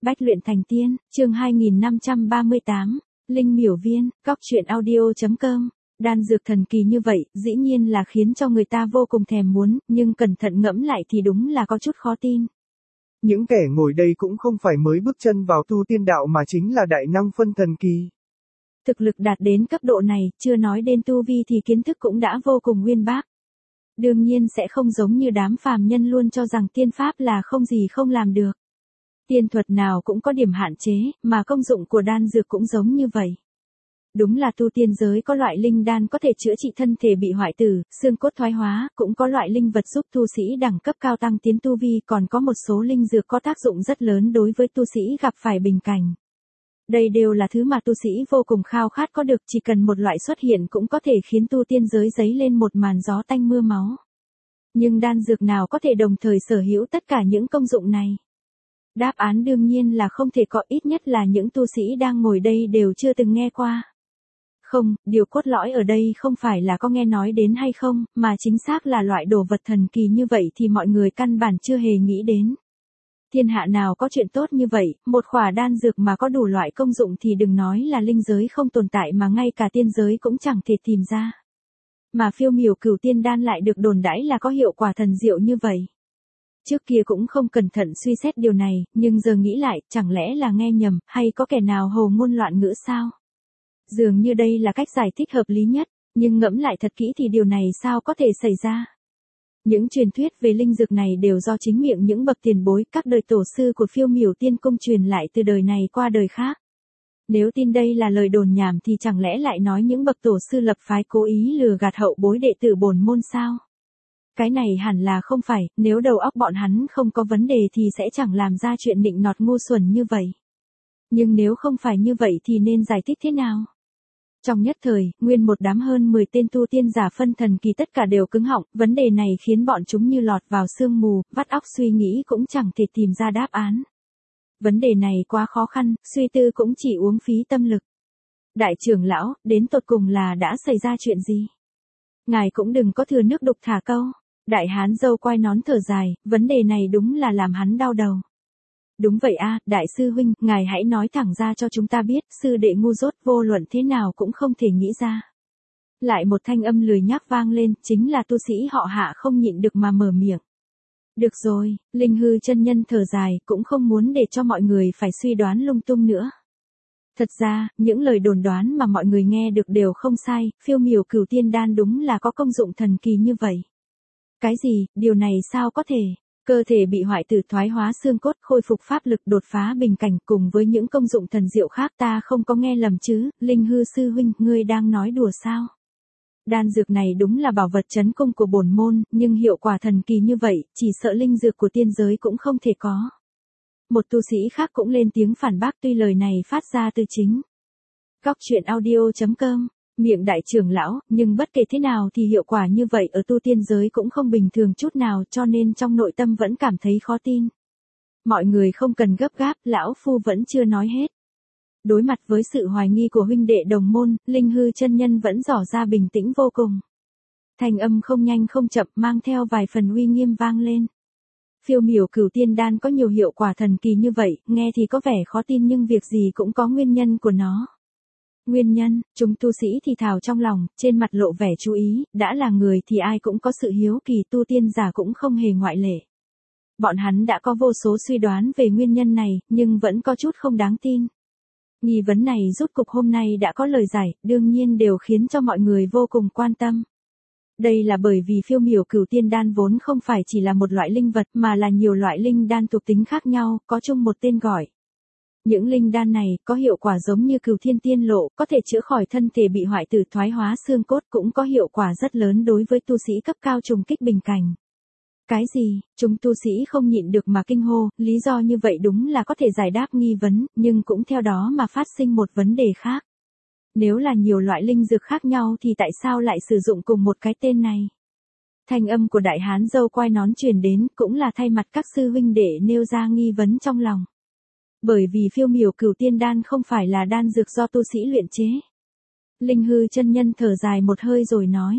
Bách luyện thành tiên, chương 2538, Linh Miểu Viên, Cóc truyện audio.com. Đan dược thần kỳ như vậy, dĩ nhiên là khiến cho người ta vô cùng thèm muốn, nhưng cẩn thận ngẫm lại thì đúng là có chút khó tin. Những kẻ ngồi đây cũng không phải mới bước chân vào tu tiên đạo mà chính là đại năng phân thần kỳ. Thực lực đạt đến cấp độ này, chưa nói đến tu vi thì kiến thức cũng đã vô cùng uyên bác. Đương nhiên sẽ không giống như đám phàm nhân luôn cho rằng tiên pháp là không gì không làm được. Tiên thuật nào cũng có điểm hạn chế, mà công dụng của đan dược cũng giống như vậy. Đúng là tu tiên giới có loại linh đan có thể chữa trị thân thể bị hoại tử, xương cốt thoái hóa, cũng có loại linh vật giúp tu sĩ đẳng cấp cao tăng tiến tu vi, còn có một số linh dược có tác dụng rất lớn đối với tu sĩ gặp phải bình cảnh. Đây đều là thứ mà tu sĩ vô cùng khao khát có được, chỉ cần một loại xuất hiện cũng có thể khiến tu tiên giới dấy lên một màn gió tanh mưa máu. Nhưng đan dược nào có thể đồng thời sở hữu tất cả những công dụng này? Đáp án đương nhiên là không thể có, ít nhất là những tu sĩ đang ngồi đây đều chưa từng nghe qua. Không, điều cốt lõi ở đây không phải là có nghe nói đến hay không, mà chính xác là loại đồ vật thần kỳ như vậy thì mọi người căn bản chưa hề nghĩ đến. Thiên hạ nào có chuyện tốt như vậy, một khỏa đan dược mà có đủ loại công dụng thì đừng nói là linh giới không tồn tại mà ngay cả tiên giới cũng chẳng thể tìm ra. Mà phiêu miểu cửu tiên đan lại được đồn đãi là có hiệu quả thần diệu như vậy. Trước kia cũng không cẩn thận suy xét điều này, nhưng giờ nghĩ lại, chẳng lẽ là nghe nhầm, hay có kẻ nào hồ ngôn loạn ngữ sao? Dường như đây là cách giải thích hợp lý nhất, nhưng ngẫm lại thật kỹ thì điều này sao có thể xảy ra? Những truyền thuyết về linh dược này đều do chính miệng những bậc tiền bối, các đời tổ sư của phiêu miểu tiên cung truyền lại từ đời này qua đời khác. Nếu tin đây là lời đồn nhảm thì chẳng lẽ lại nói những bậc tổ sư lập phái cố ý lừa gạt hậu bối đệ tử bổn môn sao? Cái này hẳn là không phải, nếu đầu óc bọn hắn không có vấn đề thì sẽ chẳng làm ra chuyện nịnh nọt ngu xuẩn như vậy. Nhưng nếu không phải như vậy thì nên giải thích thế nào? Trong nhất thời, nguyên một đám hơn 10 tên tu tiên giả phân thần kỳ tất cả đều cứng họng, vấn đề này khiến bọn chúng như lọt vào sương mù, vắt óc suy nghĩ cũng chẳng thể tìm ra đáp án. Vấn đề này quá khó khăn, suy tư cũng chỉ uống phí tâm lực. Đại trưởng lão, đến tột cùng là đã xảy ra chuyện gì? Ngài cũng đừng có thừa nước đục thả câu. Đại hán râu quai nón thở dài, vấn đề này đúng là làm hắn đau đầu. Đúng vậy a, đại sư huynh, ngài hãy nói thẳng ra cho chúng ta biết, sư đệ ngu dốt vô luận thế nào cũng không thể nghĩ ra. Lại một thanh âm lười nhác vang lên, chính là tu sĩ họ Hạ không nhịn được mà mở miệng. Được rồi, Linh Hư chân nhân thở dài, cũng không muốn để cho mọi người phải suy đoán lung tung nữa. Thật ra, những lời đồn đoán mà mọi người nghe được đều không sai, phiêu miểu cửu tiên đan đúng là có công dụng thần kỳ như vậy. Cái gì, điều này sao có thể? Cơ thể bị hoại tử thoái hóa xương cốt, khôi phục pháp lực, đột phá bình cảnh cùng với những công dụng thần diệu khác, ta không có nghe lầm chứ? Linh Hư sư huynh, ngươi đang nói đùa sao? Đan dược này đúng là bảo vật trấn cung của bổn môn, nhưng hiệu quả thần kỳ như vậy, chỉ sợ linh dược của tiên giới cũng không thể có. Một tu sĩ khác cũng lên tiếng phản bác, tuy lời này phát ra từ chính Cóc truyện audio.com, miệng đại trưởng lão, nhưng bất kể thế nào thì hiệu quả như vậy ở tu tiên giới cũng không bình thường chút nào, cho nên trong nội tâm vẫn cảm thấy khó tin. Mọi người không cần gấp gáp, lão phu vẫn chưa nói hết. Đối mặt với sự hoài nghi của huynh đệ đồng môn, Linh Hư chân nhân vẫn tỏ ra bình tĩnh vô cùng. Thanh âm không nhanh không chậm, mang theo vài phần uy nghiêm vang lên. Phiêu miểu cửu tiên đan có nhiều hiệu quả thần kỳ như vậy, nghe thì có vẻ khó tin nhưng việc gì cũng có nguyên nhân của nó. Nguyên nhân, chúng tu sĩ thì thào trong lòng, trên mặt lộ vẻ chú ý, đã là người thì ai cũng có sự hiếu kỳ, tu tiên giả cũng không hề ngoại lệ. Bọn hắn đã có vô số suy đoán về nguyên nhân này, nhưng vẫn có chút không đáng tin. Nghi vấn này rốt cục hôm nay đã có lời giải, đương nhiên đều khiến cho mọi người vô cùng quan tâm. Đây là bởi vì phiêu miểu cửu tiên đan vốn không phải chỉ là một loại linh vật mà là nhiều loại linh đan thuộc tính khác nhau, có chung một tên gọi. Những linh đan này có hiệu quả giống như cửu thiên tiên lộ, có thể chữa khỏi thân thể bị hoại tử thoái hóa xương cốt, cũng có hiệu quả rất lớn đối với tu sĩ cấp cao trùng kích bình cảnh. Cái gì, chúng tu sĩ không nhịn được mà kinh hô, lý do như vậy đúng là có thể giải đáp nghi vấn, nhưng cũng theo đó mà phát sinh một vấn đề khác. Nếu là nhiều loại linh dược khác nhau thì tại sao lại sử dụng cùng một cái tên này? Thanh âm của đại hán râu quai nón truyền đến, cũng là thay mặt các sư huynh đệ nêu ra nghi vấn trong lòng. Bởi vì phiêu miểu cửu tiên đan không phải là đan dược do tu sĩ luyện chế. Linh Hư chân nhân thở dài một hơi rồi nói,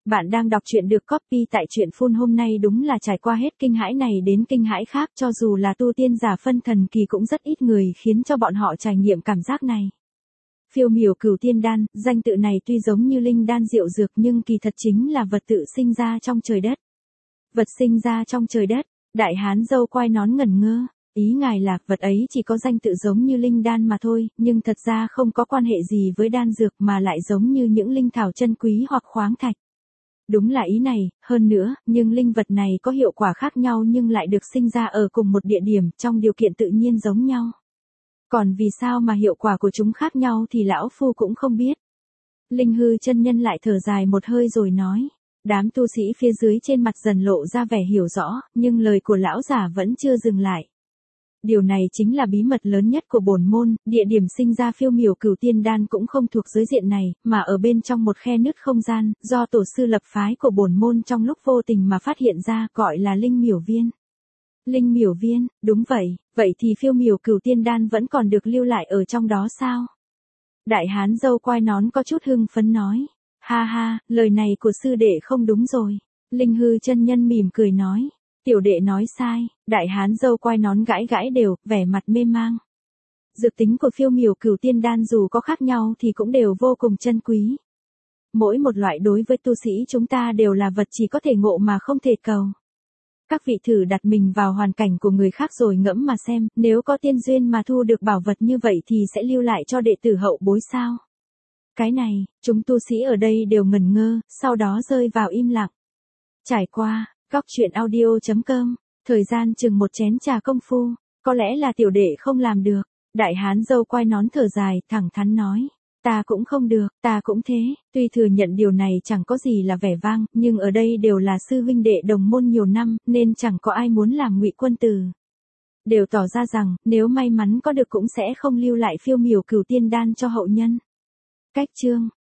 Bạn đang đọc truyện được copy tại truyện phun hôm nay đúng là trải qua hết kinh hãi này đến kinh hãi khác, cho dù là tu tiên giả phân thần kỳ cũng rất ít người khiến cho bọn họ trải nghiệm cảm giác này. Phiêu miểu cửu tiên đan, danh tự này tuy giống như linh đan diệu dược nhưng kỳ thật chính là vật tự sinh ra trong trời đất. Vật sinh ra trong trời đất, đại hán râu quai nón ngẩn ngơ. Ý ngài là vật ấy chỉ có danh tự giống như linh đan mà thôi, nhưng thật ra không có quan hệ gì với đan dược mà lại giống như những linh thảo chân quý hoặc khoáng thạch. Đúng là ý này, hơn nữa, nhưng linh vật này có hiệu quả khác nhau nhưng lại được sinh ra ở cùng một địa điểm trong điều kiện tự nhiên giống nhau. Còn vì sao mà hiệu quả của chúng khác nhau thì lão phu cũng không biết. Linh hư chân nhân lại thở dài một hơi rồi nói. Đám tu sĩ phía dưới trên mặt dần lộ ra vẻ hiểu rõ, nhưng lời của lão giả vẫn chưa dừng lại. Điều này chính là bí mật lớn nhất của bổn môn, địa điểm sinh ra phiêu miểu cửu tiên đan cũng không thuộc giới diện này, mà ở bên trong một khe nứt không gian, do tổ sư lập phái của bổn môn trong lúc vô tình mà phát hiện ra, gọi là linh miểu viên. Linh miểu viên, đúng vậy, vậy thì phiêu miểu cửu tiên đan vẫn còn được lưu lại ở trong đó sao? Đại hán râu quai nón có chút hưng phấn nói. Ha ha, lời này của sư đệ không đúng rồi. Linh hư chân nhân mỉm cười nói. Tiểu đệ nói sai, đại hán râu quai nón gãi gãi đều, vẻ mặt mê mang. Dược tính của phiêu miểu cửu tiên đan dù có khác nhau thì cũng đều vô cùng chân quý. Mỗi một loại đối với tu sĩ chúng ta đều là vật chỉ có thể ngộ mà không thể cầu. Các vị thử đặt mình vào hoàn cảnh của người khác rồi ngẫm mà xem, nếu có tiên duyên mà thu được bảo vật như vậy thì sẽ lưu lại cho đệ tử hậu bối sao? Cái này, chúng tu sĩ ở đây đều ngẩn ngơ, sau đó rơi vào im lặng. Trải qua, Góc truyện audio.com, thời gian chừng một chén trà công phu, có lẽ là tiểu đệ không làm được. Đại hán râu quai nón thở dài, thẳng thắn nói. Ta cũng không được, ta cũng thế, tuy thừa nhận điều này chẳng có gì là vẻ vang, nhưng ở đây đều là sư huynh đệ đồng môn nhiều năm, nên chẳng có ai muốn làm ngụy quân tử. Đều tỏ ra rằng, nếu may mắn có được cũng sẽ không lưu lại phiêu miểu cửu tiên đan cho hậu nhân. Cách chương